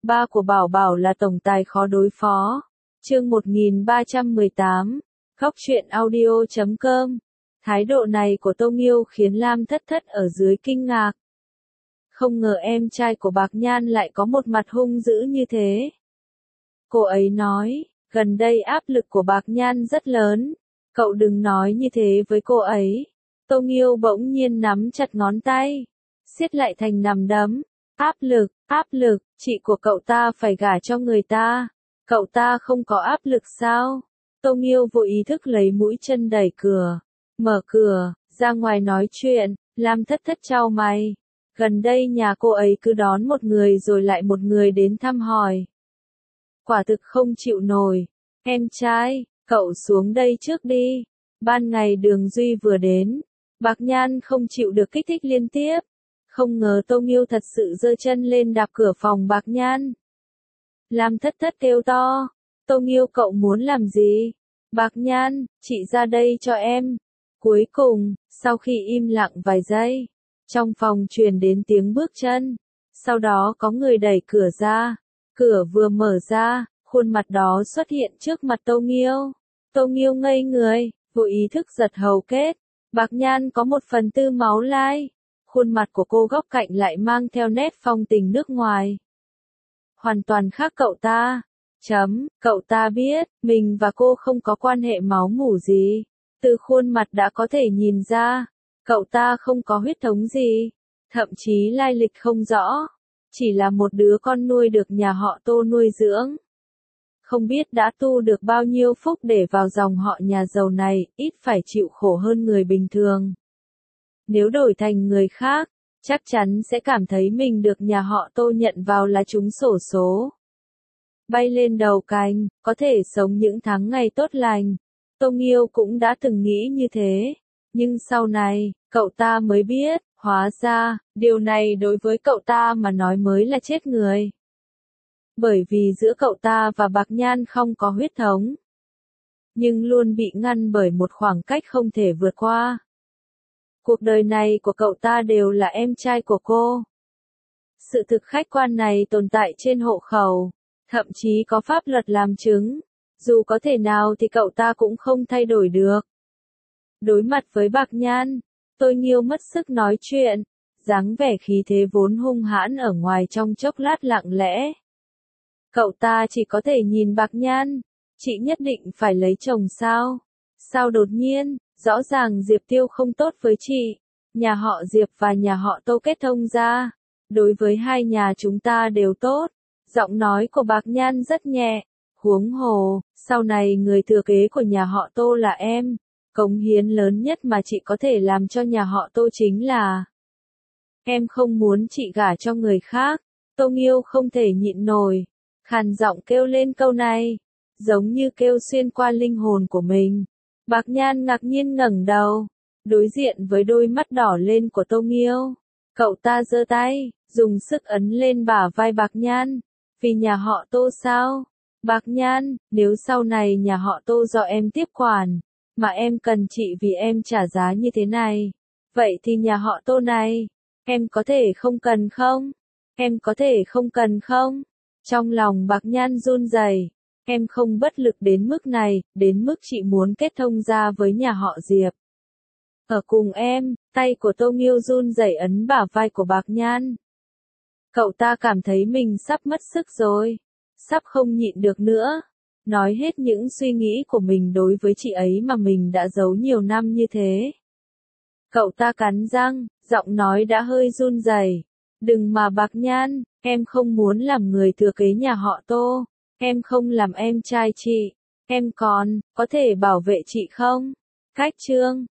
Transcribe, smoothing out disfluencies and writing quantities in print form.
Ba của Bảo Bảo là tổng tài khó đối phó. Chương 1318. Góc truyện audio.com. Thái độ này của Tô Nghiêu khiến Lam Thất Thất ở dưới kinh ngạc. Không ngờ em trai của Bạc Nhan lại có một mặt hung dữ như thế. Cô ấy nói, gần đây áp lực của Bạc Nhan rất lớn. Cậu đừng nói như thế với cô ấy. Tô Nghiêu bỗng nhiên nắm chặt ngón tay, siết lại thành nắm đấm. Áp lực, chị của cậu ta phải gả cho người ta. Cậu ta không có áp lực sao? Tô Nghiêu vô ý thức lấy mũi chân đẩy cửa, mở cửa, ra ngoài nói chuyện. Lam Thất Thất chau mày. Gần đây nhà cô ấy cứ đón một người rồi lại một người đến thăm hỏi. Quả thực không chịu nổi. Em trai, cậu xuống đây trước đi. Ban ngày Đường Duy vừa đến. Bạc Nhan không chịu được kích thích liên tiếp. Không ngờ Tô Nghiêu thật sự giơ chân lên đạp cửa phòng Bạc Nhan. Lam Thất Thất kêu to. Tô Nghiêu cậu muốn làm gì? Bạc Nhan, chị ra đây cho em. Cuối cùng, sau khi im lặng vài giây, trong phòng truyền đến tiếng bước chân. Sau đó có người đẩy cửa ra. Cửa vừa mở ra, khuôn mặt đó xuất hiện trước mặt Tô Nghiêu. Tô Nghiêu ngây người, vô ý thức giật hầu kết. Bạc Nhan có 1/4 máu lai. Khuôn mặt của cô góc cạnh lại mang theo nét phong tình nước ngoài. Hoàn toàn khác cậu ta. Cậu ta biết, mình và cô không có quan hệ máu mủ gì. Từ khuôn mặt đã có thể nhìn ra, cậu ta không có huyết thống gì. Thậm chí lai lịch không rõ. Chỉ là một đứa con nuôi được nhà họ Tô nuôi dưỡng. Không biết đã tu được bao nhiêu phúc để vào dòng họ nhà giàu này, ít phải chịu khổ hơn người bình thường. Nếu đổi thành người khác, chắc chắn sẽ cảm thấy mình được nhà họ Tô nhận vào là trúng xổ số. Bay lên đầu cành, có thể sống những tháng ngày tốt lành. Tô Nghiêu cũng đã từng nghĩ như thế. Nhưng sau này, cậu ta mới biết, hóa ra, điều này đối với cậu ta mà nói mới là chết người. Bởi vì giữa cậu ta và Bạc Nhan không có huyết thống. Nhưng luôn bị ngăn bởi một khoảng cách không thể vượt qua. Cuộc đời này của cậu ta đều là em trai của cô. Sự thực khách quan này tồn tại trên hộ khẩu, thậm chí có pháp luật làm chứng. Dù có thể nào thì cậu ta cũng không thay đổi được. Đối mặt với Bạc Nhan, Tô Nghiêu mất sức nói chuyện, dáng vẻ khí thế vốn hung hãn ở ngoài trong chốc lát lặng lẽ. Cậu ta chỉ có thể nhìn Bạc Nhan, chị nhất định phải lấy chồng sao? Sao đột nhiên, rõ ràng Diệp Tiêu không tốt với chị, nhà họ Diệp và nhà họ Tô kết thông ra, đối với hai nhà chúng ta đều tốt. Giọng nói của Bạc Nhan rất nhẹ, huống hồ, sau này người thừa kế của nhà họ Tô là em, cống hiến lớn nhất mà chị có thể làm cho nhà họ Tô chính là em không muốn chị gả cho người khác. Tô Nghiêu không thể nhịn nổi, khàn giọng kêu lên câu này, giống như kêu xuyên qua linh hồn của mình. Bạc Nhan ngạc nhiên ngẩng đầu, đối diện với đôi mắt đỏ lên của Tô Nghiêu. Cậu ta giơ tay, dùng sức ấn lên bả vai Bạc Nhan. Vì nhà họ Tô sao? Bạc Nhan, nếu sau này nhà họ Tô do em tiếp quản, mà em cần chị vì em trả giá như thế này, vậy thì nhà họ Tô này, em có thể không cần không? Em có thể không cần không? Trong lòng Bạc Nhan run rẩy. Em không bất lực đến mức này, đến mức chị muốn kết thông gia với nhà họ Diệp. Ở cùng em, tay của Tô Nghiêu run rẩy ấn bả vai của Bạc Nhan. Cậu ta cảm thấy mình sắp mất sức rồi, sắp không nhịn được nữa, nói hết những suy nghĩ của mình đối với chị ấy mà mình đã giấu nhiều năm như thế. Cậu ta cắn răng, giọng nói đã hơi run rẩy. Đừng mà Bạc Nhan, em không muốn làm người thừa kế nhà họ Tô, em không làm em trai chị, em còn, có thể bảo vệ chị không? Cách chương